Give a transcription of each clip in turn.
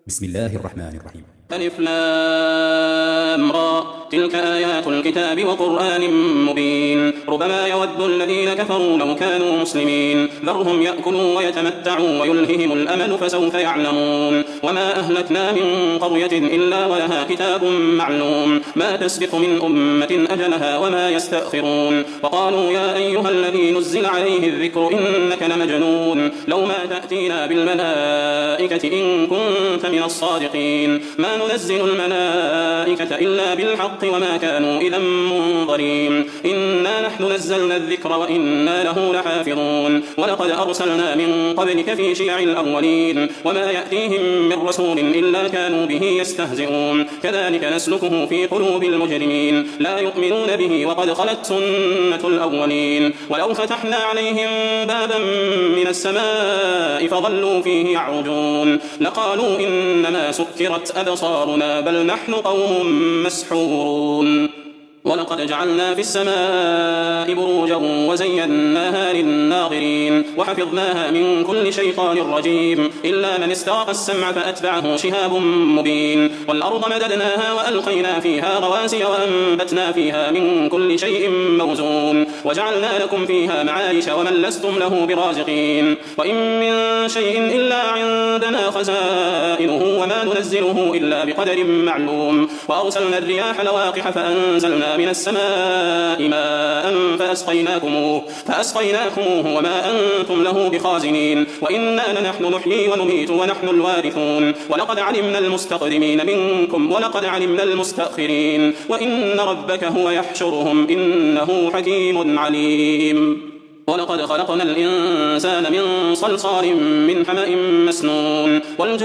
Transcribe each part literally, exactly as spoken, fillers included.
بسم الله الرحمن الرحيم. ألف لام را تلك آيات الكتاب وقرآن مبين ربما يود الذين كفروا لو كانوا مسلمين ذرهم يأكلوا ويتمتعوا ويلههم الأمل فسوف يعلمون وما أهلكنا من قرية إلا ولها كتاب معلوم ما تسبق من أمة أجلها وما يستأخرون وقالوا يا أيها الذي نزل عليه الذكر إنك لمجنون لو ما تأتينا بالملائكة إن كنت من الصادقين ما ننزل الملائكة إلا بالحق وما كانوا إذا منظرين إنا نحن نزلنا الذكر وإنا له لحافظون ولقد أرسلنا من قبلك في شيع الأولين وما يأتيهم من رسول إلا كانوا به يستهزئون كذلك نسلكه في قلوب المجرمين لا يؤمنون به وقد خلت سنة الأولين ولو فتحنا عليهم بابا من السماء فظلوا فيه يعرجون لقالوا إنما سكرت أبصارنا بل نحن قوم مسحورون ولقد جعلنا في السماء بروجا وزيناها للناظرين وحفظناها من كل شيطان رجيم إلا من استرق السمع فأتبعه شهاب مبين والأرض مددناها وألقينا فيها رواسي وأنبتنا فيها من كل شيء موزون وجعلنا لكم فيها معايش ومن لستم له برازقين وإن من شيء إلا عندنا خزائنه وما ننزله إلا بقدر معلوم وأرسلنا الرياح لواقح فأنزلنا من السماء ماء فأسقيناكموه, فأسقيناكموه وما أنتم له بخازنين وإنا لنحن نحيي ونميت ونحن الوارثون ولقد علمنا المستقدمين منكم ولقد علمنا المستأخرين وإن ربك هو يحشرهم إنه حكيم عليم ولقد خلقنا الإنسان من صلصال من حمأ مسنون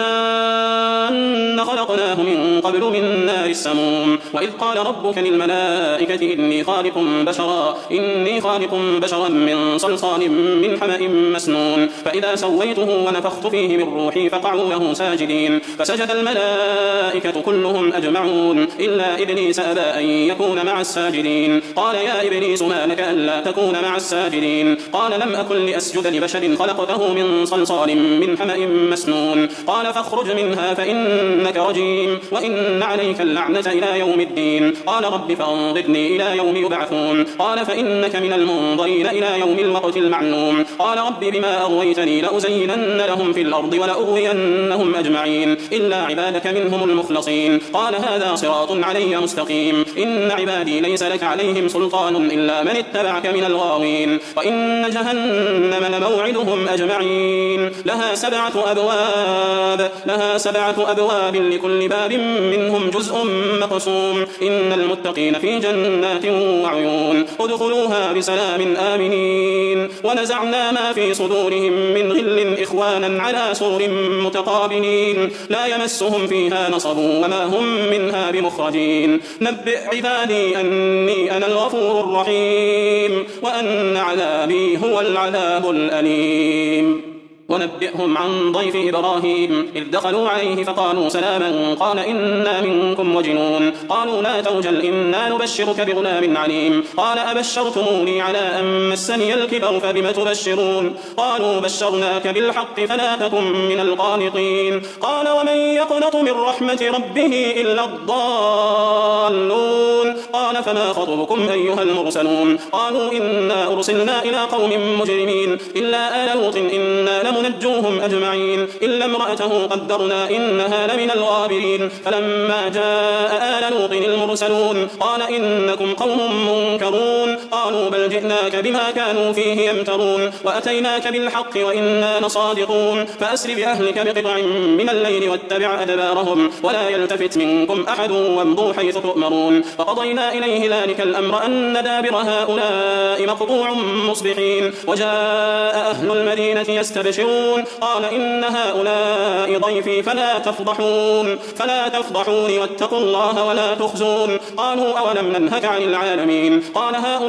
والجان خلقناه من قبل من نار السموم وإذ قال ربك للملائكة إني خالق بشرا إني خالق بشرا من صلصال من حمأ مسنون فإذا سويته ونفخت فيه من روحي فقعوا له ساجدين فسجد الملائكة كلهم أجمعون إلا إبليس أبى أن يكون مع الساجدين قال يا إبليس ما لك ألا تكون مع الساجدين قال لم أكن لأسجد لبشر خلقته من صلصال من حمأ مسنون قال فاخرج منها فإنك رجيم وإن عليك اللعنة إلى يوم الدين قال رب فانظرني إلى يوم يبعثون قال فإنك من المنظرين إلى يوم الوقت المعلوم قال رب بما أغويتني لأزينن لهم في الأرض ولأغوينهم أجمعين إلا عبادك منهم المخلصين قال هذا صراط علي مستقيم إن عبادي ليس لك عليهم سلطان إلا من اتبعك من الغاوين وإن إن جهنم لموعدهم أجمعين لها سبعة أبواب لها سبعة أبواب لكل باب منهم جزء مقسوم إن المتقين في جنات وعيون ادخلوها بسلام آمنين ونزعنا ما في صدورهم من غل إخوانا على سرر متقابلين لا يمسهم فيها نصب وما هم منها بمخرجين نبئ عبادي أني أنا الغفور الرحيم وأن عذابي هو العذاب الأليم ونبئهم عن ضيف إبراهيم إذ دخلوا عليه فقالوا سلاما قال إنا منكم وجنون قالوا لا توجل إنا نبشرك بغلام عليم قال أبشرتموني على أن مسني الكبر فبم تبشرون قالوا بشرناك بالحق فلا تكن من القانطين قال ومن يقنط من رحمة ربه إلا الضالون قال فما خطبكم أيها المرسلون قالوا إنا أرسلنا إلى قوم مجرمين إلا آل لوط إنا منجوهم أجمعين إلا امرأته قدرنا إنها لمن الغابرين فلما جاء آل لوط المرسلون قال إنكم قوم منكرون قالوا بل جئناك بما كانوا فيه يمترون وأتيناك بالحق وإنا لصادقون فأسر بأهلك بقطع من الليل واتبع أدبارهم ولا يلتفت منكم أحد وامضوا حيث تؤمرون فقضينا إليه ذلك الأمر أن دابر هؤلاء مقطوع مصبحين وجاء أهل المدينة يستبشرون قال إن هؤلاء ضيفي فلا تفضحون فلا تفضحون واتقوا الله ولا تخزون قالوا أولم ننهك عن العالمين قال هؤلاء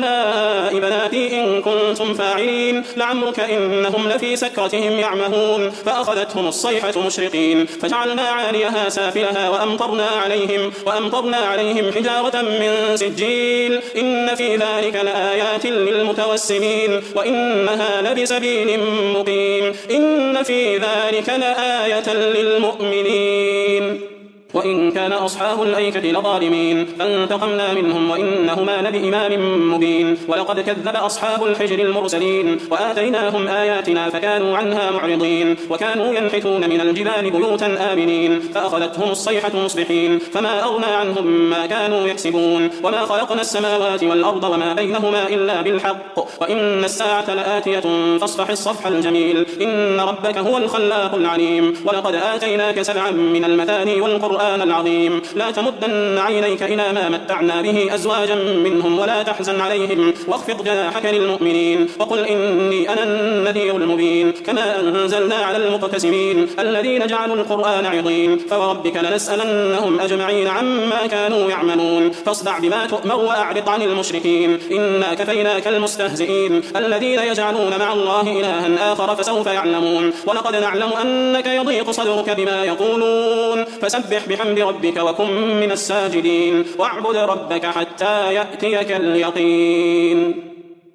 هؤلاء بناتي إن كنتم فاعلين لعمرك إنهم لفي سكرتهم يعمهون فأخذتهم الصيحة مشرقين فجعلنا عاليها سافلها وأمطرنا عليهم, وأمطرنا عليهم حجارة من سجيل إن في ذلك لآيات للمتوسمين وإنها لبسبيل مقيم إن في ذلك لآية للمؤمنين وإن كان أصحاب الأيكة لظالمين فانتقمنا منهم وإنهما لبإمام مبين ولقد كذب أصحاب الحجر المرسلين وآتيناهم آياتنا فكانوا عنها معرضين وكانوا ينحتون من الجبال بيوتا آمنين فأخذتهم الصيحة مصبحين فما أغنى عنهم ما كانوا يكسبون وما خلقنا السماوات والأرض وما بينهما إلا بالحق وإن الساعة لآتية فاصفح الصفح الجميل إن ربك هو الخلاق العليم ولقد آتيناك سبعا من المثاني والقرآن العظيم لا تمدن عينيك إلى ما متعنا به أزواجا منهم ولا تحزن عليهم واخفض جناحك للمؤمنين وقل إني أنا النذير المبين كما أنزلنا على المقتسمين الذين جعلوا القرآن عظيم فوربك لنسألنهم أجمعين عما كانوا يعملون فاصدع بما تؤمر وأعرض عن المشركين إنا كفيناك المستهزئين الذين يجعلون مع الله إلها آخر فسوف يعلمون ولقد نعلم أنك يضيق صدرك بما يقولون فسبح بحمد ربك وكن من الساجدين واعبد ربك حتى يأتيك اليقين.